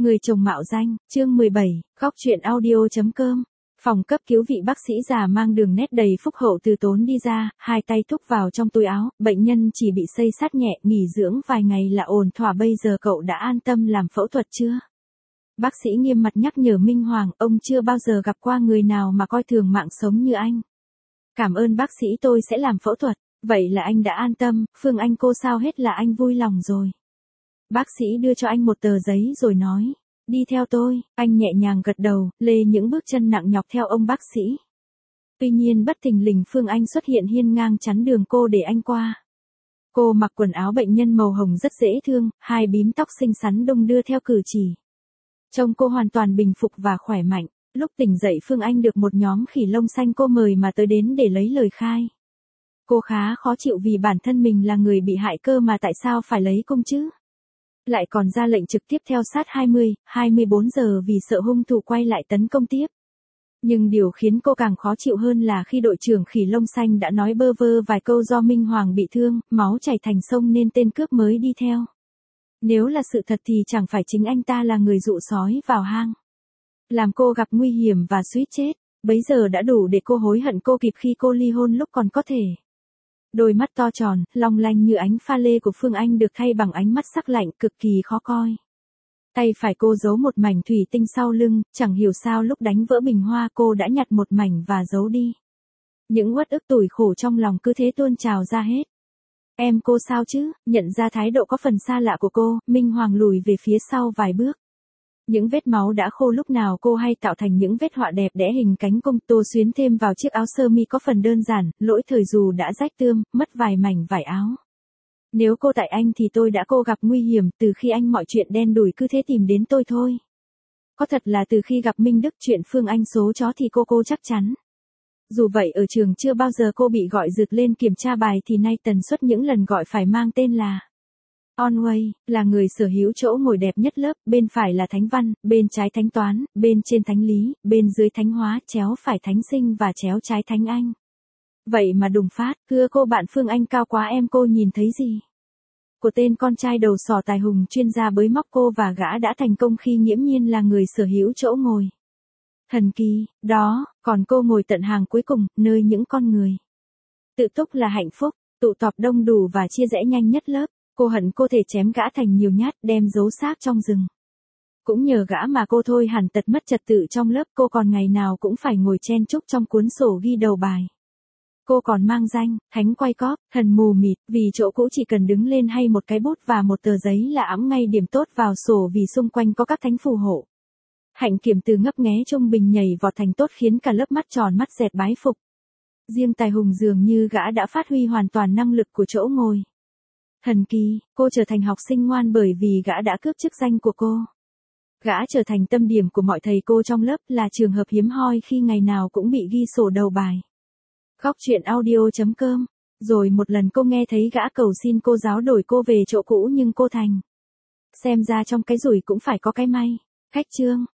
Người chồng mạo danh, chương 17, góc truyện audio.com. Phòng cấp cứu, vị bác sĩ già mang đường nét đầy phúc hậu từ tốn đi ra, hai tay thúc vào trong túi áo, bệnh nhân chỉ bị xây sát nhẹ, nghỉ dưỡng vài ngày là ổn thỏa, bây giờ cậu đã an tâm làm phẫu thuật chưa? Bác sĩ nghiêm mặt nhắc nhở Minh Hoàng, ông chưa bao giờ gặp qua người nào mà coi thường mạng sống như anh. Cảm ơn bác sĩ, tôi sẽ làm phẫu thuật. Vậy là anh đã an tâm, Phương Anh cô sao hết là anh vui lòng rồi. Bác sĩ đưa cho anh một tờ giấy rồi nói, đi theo tôi, anh nhẹ nhàng gật đầu, lê những bước chân nặng nhọc theo ông bác sĩ. Tuy nhiên bất thình lình Phương Anh xuất hiện hiên ngang chắn đường cô để anh qua. Cô mặc quần áo bệnh nhân màu hồng rất dễ thương, hai bím tóc xinh xắn đung đưa theo cử chỉ. Trông cô hoàn toàn bình phục và khỏe mạnh. Lúc tỉnh dậy Phương Anh được một nhóm khỉ lông xanh cô mời mà tới đến để lấy lời khai. Cô khá khó chịu vì bản thân mình là người bị hại cơ mà tại sao phải lấy công chứ? Lại còn ra lệnh trực tiếp theo sát 24 giờ vì sợ hung thủ quay lại tấn công tiếp. Nhưng điều khiến cô càng khó chịu hơn là khi đội trưởng khỉ lông xanh đã nói bơ vơ vài câu do Minh Hoàng bị thương, máu chảy thành sông nên tên cướp mới đi theo. Nếu là sự thật thì chẳng phải chính anh ta là người dụ sói vào hang, làm cô gặp nguy hiểm và suýt chết. Bấy giờ đã đủ để cô hối hận cô kịp khi cô ly hôn lúc còn có thể. Đôi mắt to tròn, long lanh như ánh pha lê của Phương Anh được thay bằng ánh mắt sắc lạnh cực kỳ khó coi. Tay phải cô giấu một mảnh thủy tinh sau lưng, chẳng hiểu sao lúc đánh vỡ bình hoa cô đã nhặt một mảnh và giấu đi. Những uất ức tủi khổ trong lòng cứ thế tuôn trào ra hết. Em cô sao chứ? Nhận ra thái độ có phần xa lạ của cô, Minh Hoàng lùi về phía sau vài bước. Những vết máu đã khô lúc nào cô hay tạo thành những vết họa đẹp đẽ hình cánh cung, tô xuyến thêm vào chiếc áo sơ mi có phần đơn giản, lỗi thời dù đã rách tươm, mất vài mảnh vải áo. Nếu cô tại anh thì tôi đã cô gặp nguy hiểm, từ khi anh mọi chuyện đen đủi cứ thế tìm đến tôi thôi. Có thật là từ khi gặp Minh Đức chuyện Phương Anh số chó thì cô chắc chắn. Dù vậy ở trường chưa bao giờ cô bị gọi rượt lên kiểm tra bài thì nay tần suất những lần gọi phải mang tên là Onway, là người sở hữu chỗ ngồi đẹp nhất lớp, bên phải là thánh văn, bên trái thánh toán, bên trên thánh lý, bên dưới thánh hóa, chéo phải thánh sinh và chéo trái thánh anh. Vậy mà đùng phát, thưa cô bạn Phương Anh cao quá em cô nhìn thấy gì? Của tên con trai đầu sỏ tài hùng chuyên gia bới móc cô và gã đã thành công khi nghiễm nhiên là người sở hữu chỗ ngồi. Thần kỳ, đó, còn cô ngồi tận hàng cuối cùng, nơi những con người tự túc là hạnh phúc, tụ tập đông đủ và chia rẽ nhanh nhất lớp. Cô hận cô thể chém gã thành nhiều nhát đem giấu xác trong rừng. Cũng nhờ gã mà cô thôi hẳn tật mất trật tự trong lớp, cô còn ngày nào cũng phải ngồi chen chúc trong cuốn sổ ghi đầu bài. Cô còn mang danh, thánh quay cóp, thần mù mịt, vì chỗ cũ chỉ cần đứng lên hay một cái bút và một tờ giấy là ẵm ngay điểm tốt vào sổ vì xung quanh có các thánh phù hộ. Hạnh kiểm từ ngấp nghé trung bình nhảy vọt thành tốt khiến cả lớp mắt tròn mắt dẹt bái phục. Riêng tài hùng dường như gã đã phát huy hoàn toàn năng lực của chỗ ngồi. Thần kỳ, cô trở thành học sinh ngoan bởi vì gã đã cướp chức danh của cô. Gã trở thành tâm điểm của mọi thầy cô trong lớp, là trường hợp hiếm hoi khi ngày nào cũng bị ghi sổ đầu bài. Góc truyện audio.com. Rồi một lần cô nghe thấy gã cầu xin cô giáo đổi cô về chỗ cũ nhưng cô thành. Xem ra trong cái rủi cũng phải có cái may. Khách chương.